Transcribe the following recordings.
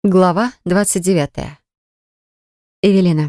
Глава 29. Эвелина.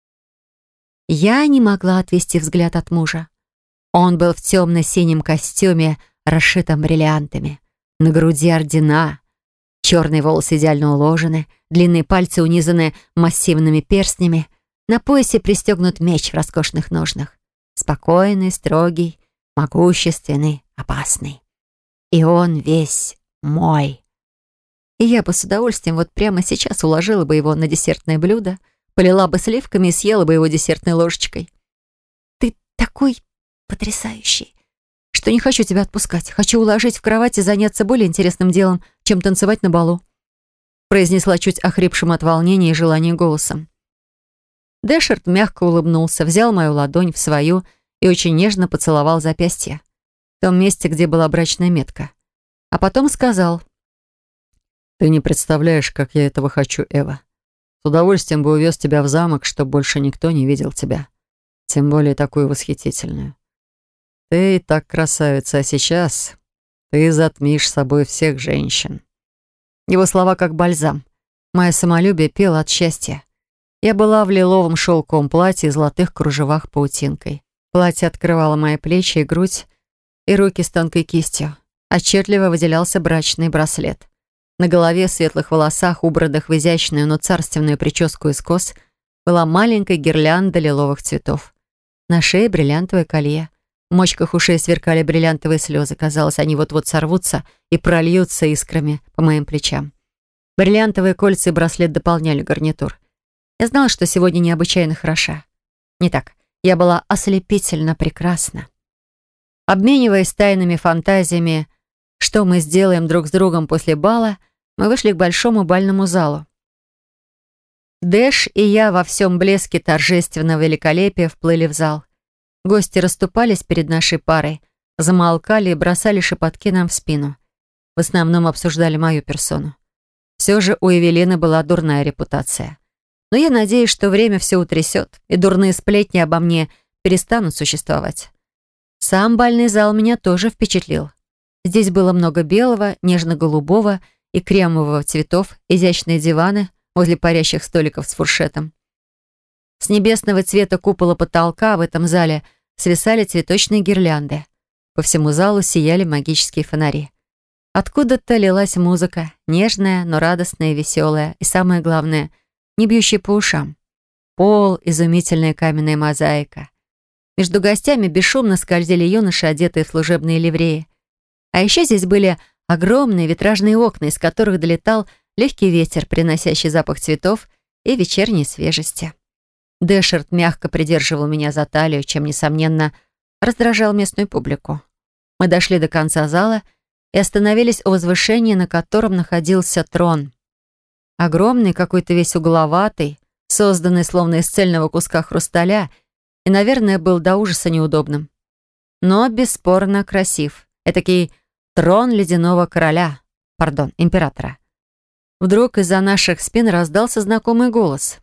Я не могла отвести взгляд от мужа. Он был в темно-синем костюме, расшитом бриллиантами. На груди ордена. Черные волосы идеально уложены, длинные пальцы унизаны массивными перстнями. На поясе пристегнут меч в роскошных ножнах. Спокойный, строгий, могущественный, опасный. И он весь мой. И я бы с удовольствием вот прямо сейчас уложила бы его на десертное блюдо, полила бы сливками и съела бы его десертной ложечкой. Ты такой потрясающий, что не хочу тебя отпускать. Хочу уложить в кровать и заняться более интересным делом, чем танцевать на балу», произнесла чуть охрипшим от волнения и желания голосом. Дэшерт мягко улыбнулся, взял мою ладонь в свою и очень нежно поцеловал запястье, в том месте, где была брачная метка. А потом сказал: «Ты не представляешь, как я этого хочу, Эва. С удовольствием бы увез тебя в замок, чтобы больше никто не видел тебя. Тем более такую восхитительную. Ты и так красавица, а сейчас ты затмишь собой всех женщин». Его слова как бальзам. Мое самолюбие пело от счастья. Я была в лиловом шелковом платье и золотых кружевах паутинкой. Платье открывало мои плечи и грудь, и руки с тонкой кистью. Отчетливо выделялся брачный браслет. На голове, в светлых волосах, убранных в изящную, но царственную прическу из кос, была маленькая гирлянда лиловых цветов. На шее бриллиантовое колье. В мочках ушей сверкали бриллиантовые слезы. Казалось, они вот-вот сорвутся и прольются искрами по моим плечам. Бриллиантовые кольца и браслет дополняли гарнитур. Я знала, что сегодня необычайно хороша. Не так. Я была ослепительно прекрасна. Обмениваясь тайными фантазиями, что мы сделаем друг с другом после бала, мы вышли к большому бальному залу. Дэш и я во всем блеске торжественного великолепия вплыли в зал. Гости расступались перед нашей парой, замолкали и бросали шепотки нам в спину. В основном обсуждали мою персону. Все же у Эвелины была дурная репутация. Но я надеюсь, что время все утрясет, и дурные сплетни обо мне перестанут существовать. Сам бальный зал меня тоже впечатлил. Здесь было много белого, нежно-голубого и кремового цветов, изящные диваны возле парящих столиков с фуршетом. С небесного цвета купола потолка в этом зале свисали цветочные гирлянды. По всему залу сияли магические фонари. Откуда-то лилась музыка, нежная, но радостная и веселая, и самое главное, не бьющая по ушам. Пол, изумительная каменная мозаика. Между гостями бесшумно скользили юноши, одетые в служебные ливреи. А еще здесь были огромные витражные окна, из которых долетал легкий ветер, приносящий запах цветов и вечерней свежести. Дэшерт мягко придерживал меня за талию, чем, несомненно, раздражал местную публику. Мы дошли до конца зала и остановились у возвышения, на котором находился трон. Огромный, какой-то весь угловатый, созданный словно из цельного куска хрусталя, и, наверное, был до ужаса неудобным. Но бесспорно красив. Этакий трон ледяного короля, императора. Вдруг из-за наших спин раздался знакомый голос.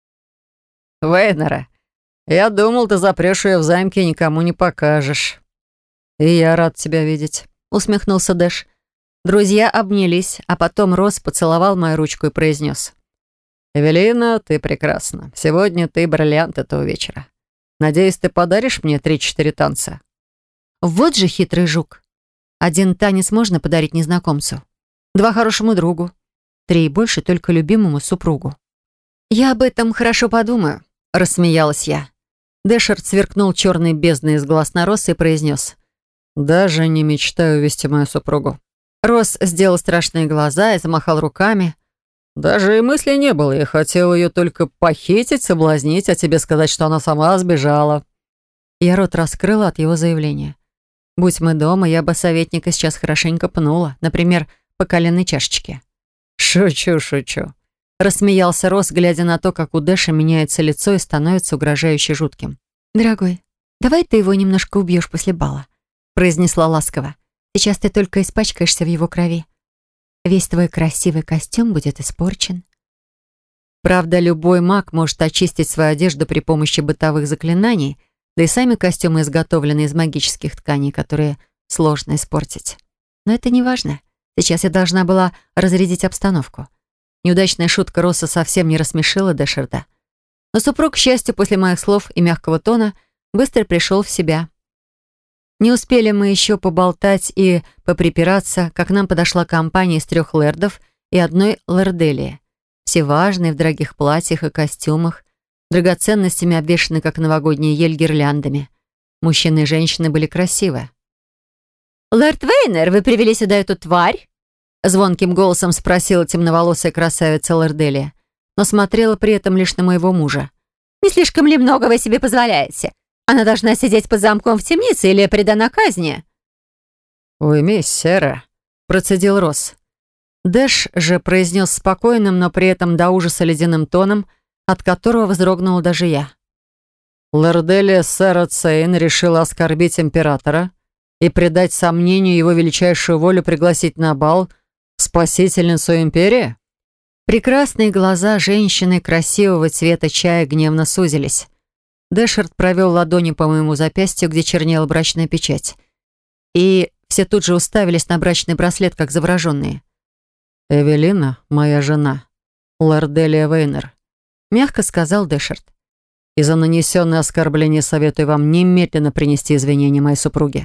«Вейнера, я думал, ты запрешь ее в замке и никому не покажешь». «И я рад тебя видеть», — усмехнулся Дэш. Друзья обнялись, а потом Росс поцеловал мою ручку и произнес: «Эвелина, ты прекрасна. Сегодня ты бриллиант этого вечера. Надеюсь, ты подаришь мне 3-4 танца?» Вот же хитрый жук. 1 танец можно подарить незнакомцу, 2 хорошему другу, 3 и больше только любимому супругу. «Я об этом хорошо подумаю», — рассмеялась я. Дэшерт сверкнул черной бездной из глаз на Росса и произнес: «Даже не мечтаю увести мою супругу». Росс сделал страшные глаза и замахал руками. «Даже и мысли не было. Я хотел ее только похитить, соблазнить, а тебе сказать, что она сама сбежала». Я рот раскрыла от его заявления. Будь мы дома, я бы советника сейчас хорошенько пнула, например, по коленной чашечке. «Шучу, шучу», — рассмеялся Росс, глядя на то, как у Дэша меняется лицо и становится угрожающе жутким. «Дорогой, давай ты его немножко убьешь после бала», — произнесла ласково. «Сейчас ты только испачкаешься в его крови. Весь твой красивый костюм будет испорчен». Правда, любой маг может очистить свою одежду при помощи бытовых заклинаний, да и сами костюмы изготовлены из магических тканей, которые сложно испортить. Но это не важно. Сейчас я должна была разрядить обстановку. Неудачная шутка Росса совсем не рассмешила Дэшерда. Но супруг, к счастью, после моих слов и мягкого тона, быстро пришел в себя. Не успели мы еще поболтать и поприпираться, как к нам подошла компания из 3 лэрдов и одной лэрделии. Все важные, в дорогих платьях и костюмах, драгоценностями обвешаны, как новогодняя ель, гирляндами. Мужчины и женщины были красивы. «Лэрд Вейнер, вы привели сюда эту тварь?» Звонким голосом спросила темноволосая красавица лэрделия, но смотрела при этом лишь на моего мужа. «Не слишком ли много вы себе позволяете? Она должна сидеть под замком в темнице или предана казни?» «Уймись, Сера», — процедил Росс. Дэш же произнес спокойным, но при этом до ужаса ледяным тоном, от которого вздрогнула даже я. «Лэрделия Сера Цейн решила оскорбить императора и придать сомнению его величайшую волю пригласить на бал спасительницу империи?» Прекрасные глаза женщины красивого цвета чая гневно сузились. Дэшерд провел ладонью по моему запястью, где чернела брачная печать. И все тут же уставились на брачный браслет, как завороженные. «Эвелина, моя жена, Лэрделия Вейнер», — мягко сказал Дэшерд. «И за нанесенное оскорбление советую вам немедленно принести извинения моей супруге».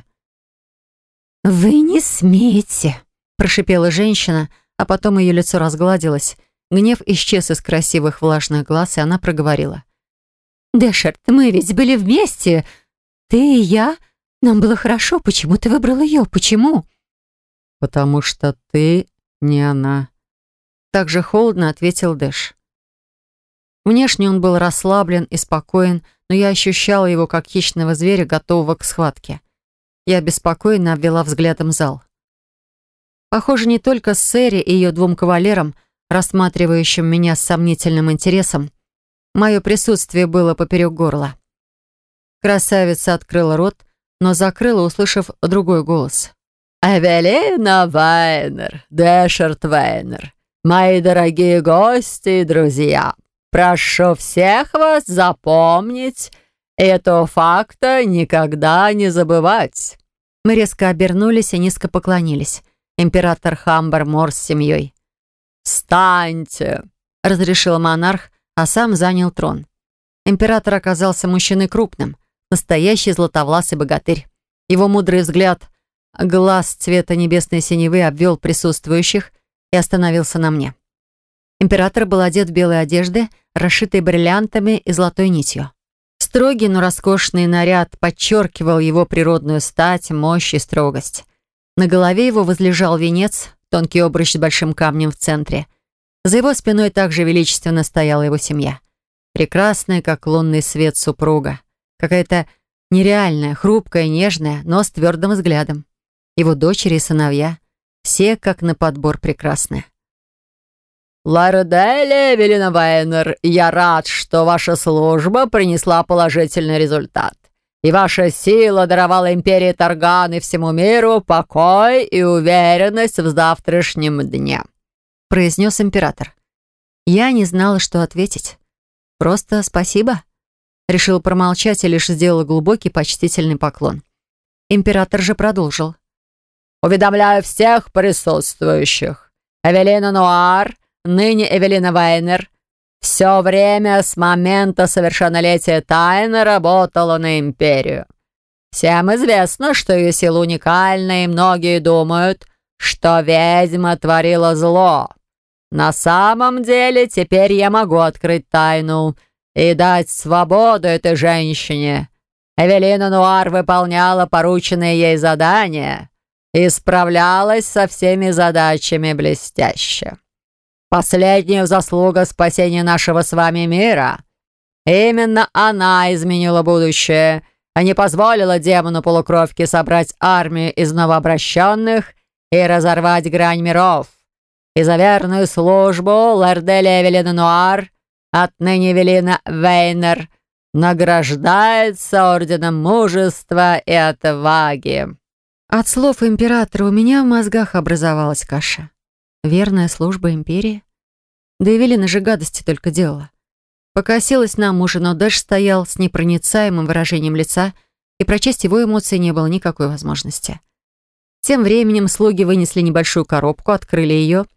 «Вы не смеете», — прошипела женщина, а потом ее лицо разгладилось. Гнев исчез из красивых влажных глаз, и она проговорила. «Дэшерд, мы ведь были вместе. Ты и я. Нам было хорошо. Почему ты выбрал ее? Почему?» «Потому что ты не она», — так же холодно ответил Дэш. Внешне он был расслаблен и спокоен, но я ощущала его как хищного зверя, готового к схватке. Я беспокойно обвела взглядом зал. Похоже, не только Сэри и ее 2 кавалерам, рассматривающим меня с сомнительным интересом, мое присутствие было поперек горла. Красавица открыла рот, но закрыла, услышав другой голос. «Эвелина Вейнер, Дэшерд Вейнер, мои дорогие гости и друзья, прошу всех вас запомнить, этого факта никогда не забывать». Мы резко обернулись и низко поклонились. Император Хамбар Мор с семьей. «Встаньте!» — разрешил монарх, а сам занял трон. Император оказался мужчиной крупным, настоящий златовласый богатырь. Его мудрый взгляд, глаз цвета небесной синевы обвел присутствующих и остановился на мне. Император был одет в белые одежды, расшитые бриллиантами и золотой нитью. Строгий, но роскошный наряд подчеркивал его природную стать, мощь и строгость. На голове его возлежал венец, тонкий обруч с большим камнем в центре. За его спиной также величественно стояла его семья. Прекрасная, как лунный свет, супруга. Какая-то нереальная, хрупкая, нежная, но с твердым взглядом. Его дочери и сыновья. Все, как на подбор, прекрасны. «Лэрделия Эвелина Вейнер, я рад, что ваша служба принесла положительный результат. И ваша сила даровала империи Тарган и всему миру покой и уверенность в завтрашнем дне», — произнес император. Я не знала, что ответить. Просто спасибо. Решила промолчать и лишь сделала глубокий почтительный поклон. Император же продолжил. «Уведомляю всех присутствующих. Эвелина Нуар, ныне Эвелина Вейнер, все время с момента совершеннолетия тайно работала на империю. Всем известно, что ее сила уникальна, и многие думают, что ведьма творила зло. На самом деле, теперь я могу открыть тайну и дать свободу этой женщине. Эвелина Нуар выполняла порученные ей задания и справлялась со всеми задачами блестяще. Последняя заслуга спасения нашего с вами мира. Именно она изменила будущее, а не позволила демону-полукровке собрать армию из новообращенных и разорвать грань миров. И за верную службу Лэрделия Эвелина Нуар, отныне Эвелина Вейнер, награждается орденом мужества и отваги». От слов императора у меня в мозгах образовалась каша. Верная служба империи? Да Эвелина же гадости только делала. Покосилась на мужа, но Дэш стоял с непроницаемым выражением лица, и прочесть его эмоции не было никакой возможности. Тем временем слуги вынесли небольшую коробку, открыли ее,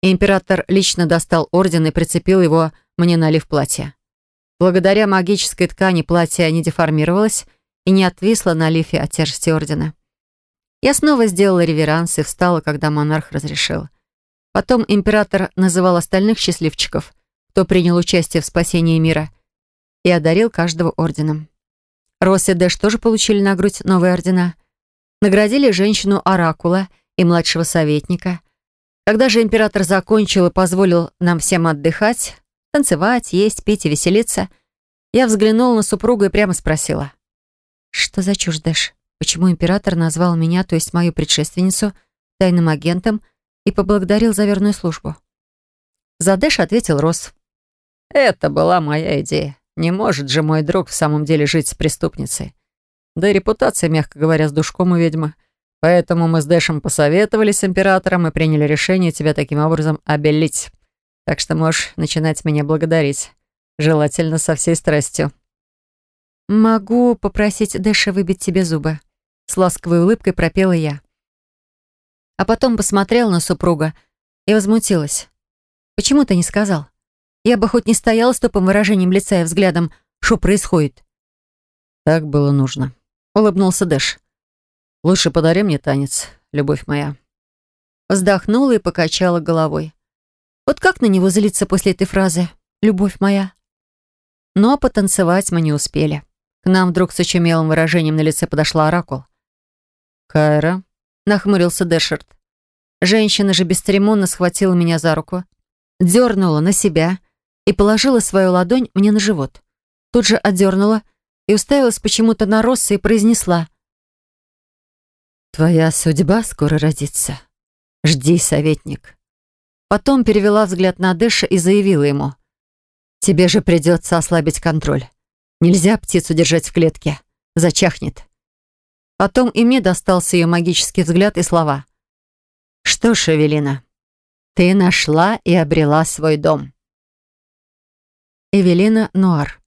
и император лично достал орден и прицепил его мне на лиф платья. Благодаря магической ткани платье не деформировалось и не отвисло на лифе от тяжести ордена. Я снова сделала реверанс и встала, когда монарх разрешил. Потом император называл остальных счастливчиков, кто принял участие в спасении мира, и одарил каждого орденом. Росс и Дэш тоже получили на грудь новые ордена. Наградили женщину-оракула и младшего советника. Когда же император закончил и позволил нам всем отдыхать, танцевать, есть, пить и веселиться, я взглянула на супругу и прямо спросила: «Что за чушь, Дэш? Почему император назвал меня, то есть мою предшественницу, тайным агентом и поблагодарил за верную службу?» За Дэш ответил Росс: «Это была моя идея. Не может же мой друг в самом деле жить с преступницей. Да и репутация, мягко говоря, с душком у ведьмы. Поэтому мы с Дэшем посоветовались с императором и приняли решение тебя таким образом обелить. Так что можешь начинать меня благодарить. Желательно со всей страстью». «Могу попросить Дэша выбить тебе зубы?» С ласковой улыбкой пропела я. А потом посмотрела на супруга и возмутилась. «Почему ты не сказал? Я бы хоть не стояла с тупым выражением лица и взглядом, что происходит». «Так было нужно», — улыбнулся Дэш. «Лучше подари мне танец, любовь моя». Вздохнула и покачала головой. Вот как на него злиться после этой фразы «любовь моя»? Но потанцевать мы не успели. К нам вдруг с очумелым выражением на лице подошла оракул. «Кайра», — нахмурился Дэшерт. Женщина же бесцеремонно схватила меня за руку, дернула на себя и положила свою ладонь мне на живот. Тут же отдернула и уставилась почему-то на Росса и произнесла: «Твоя судьба скоро родится. Жди, советник». Потом перевела взгляд на Дэша и заявила ему: «Тебе же придется ослабить контроль. Нельзя птицу держать в клетке. Зачахнет». Потом и мне достался ее магический взгляд и слова: «Что ж, Эвелина, ты нашла и обрела свой дом». Эвелина Нуар.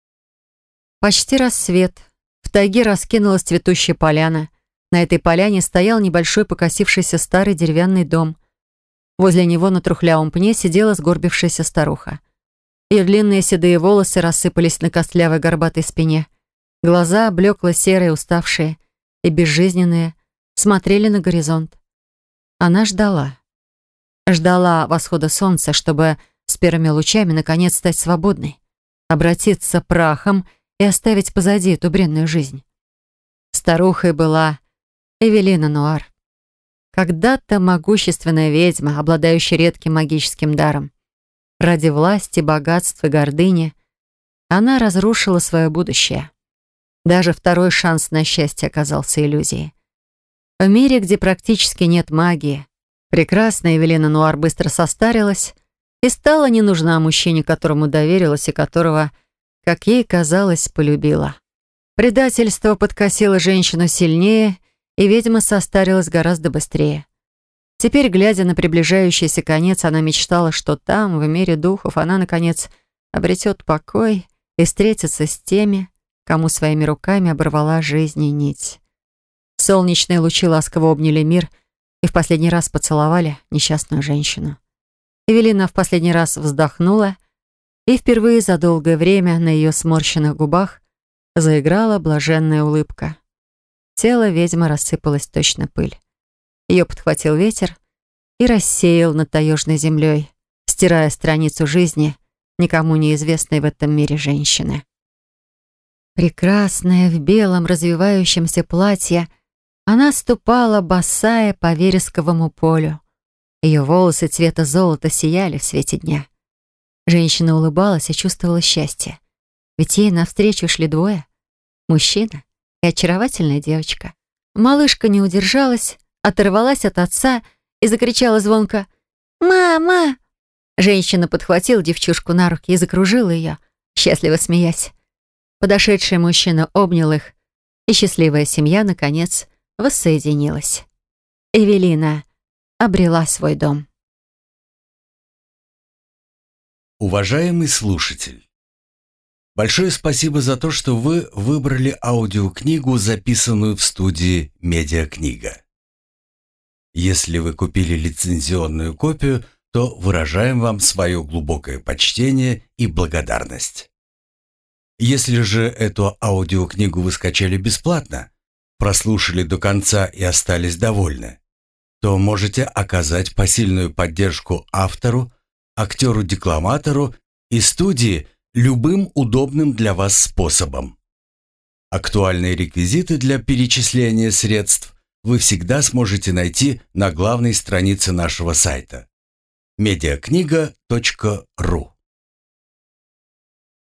Почти рассвет. В тайге раскинулась цветущая поляна. На этой поляне стоял небольшой покосившийся старый деревянный дом. Возле него на трухлявом пне сидела сгорбившаяся старуха. Ее длинные седые волосы рассыпались на костлявой горбатой спине. Глаза, блекло-серые, уставшие и безжизненные, смотрели на горизонт. Она ждала. Ждала восхода солнца, чтобы с первыми лучами наконец стать свободной, обратиться прахом и оставить позади эту бренную жизнь. Старухой была Эвелина Нуар. Когда-то могущественная ведьма, обладающая редким магическим даром. Ради власти, богатства и гордыни она разрушила свое будущее. Даже второй шанс на счастье оказался иллюзией. В мире, где практически нет магии, прекрасная Эвелина Нуар быстро состарилась и стала не нужна мужчине, которому доверилась и которого, как ей казалось, полюбила. Предательство подкосило женщину сильнее, и ведьма состарилась гораздо быстрее. Теперь, глядя на приближающийся конец, она мечтала, что там, в мире духов, она, наконец, обретет покой и встретится с теми, кому своими руками оборвала жизнь и нить. Солнечные лучи ласково обняли мир и в последний раз поцеловали несчастную женщину. Эвелина в последний раз вздохнула, и впервые за долгое время на ее сморщенных губах заиграла блаженная улыбка. Тело ведьмы рассыпалось точно пыль. Ее подхватил ветер и рассеял над таежной землей, стирая страницу жизни никому неизвестной в этом мире женщины. Прекрасная в белом развивающемся платье, она ступала босая по вересковому полю. Ее волосы цвета золота сияли в свете дня. Женщина улыбалась и чувствовала счастье. Ведь ей навстречу шли двое — мужчина и очаровательная девочка. Малышка не удержалась, оторвалась от отца и закричала звонко: «Мама!». Женщина подхватила девчушку на руки и закружила ее, счастливо смеясь. Подошедший мужчина обнял их, и счастливая семья, наконец, воссоединилась. Эвелина обрела свой дом. Уважаемый слушатель, большое спасибо за то, что вы выбрали аудиокнигу, записанную в студии «Медиакнига». Если вы купили лицензионную копию, то выражаем вам свое глубокое почтение и благодарность. Если же эту аудиокнигу вы скачали бесплатно, прослушали до конца и остались довольны, то можете оказать посильную поддержку автору, актеру-декламатору и студии любым удобным для вас способом. Актуальные реквизиты для перечисления средств вы всегда сможете найти на главной странице нашего сайта mediakniga.ru.